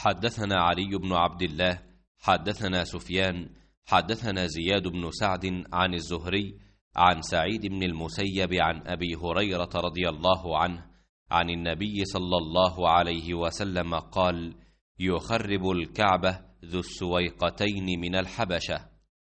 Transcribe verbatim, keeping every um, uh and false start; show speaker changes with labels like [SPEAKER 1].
[SPEAKER 1] حدثنا علي بن عبد الله حدثنا سفيان حدثنا زياد بن سعد عن الزهري عن سعيد بن المسيب عن أبي هريرة رضي الله عنه عن النبي صلى الله عليه وسلم قال: يخرب الكعبة ذو السويقتين من الحبشة.